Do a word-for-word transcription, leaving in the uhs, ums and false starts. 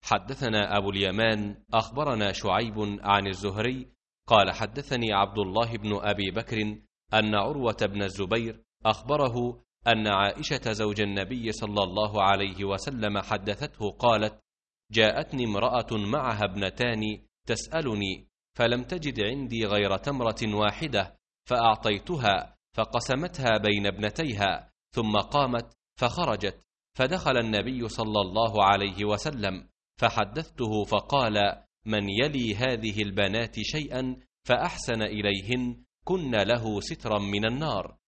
حدثنا أبو اليمان أخبرنا شعيب عن الزهري قال حدثني عبد الله بن أبي بكر أن عروة بن الزبير أخبره أن عائشة زوج النبي صلى الله عليه وسلم حدثته قالت: جاءتني امرأة معها ابنتان تسألني، فلم تجد عندي غير تمرة واحدة، فأعطيتها فقسمتها بين ابنتيها، ثم قامت فخرجت، فدخل النبي صلى الله عليه وسلم فحدثته فقال: من يلي هذه البنات شيئا فأحسن إليهن كن له سترا من النار.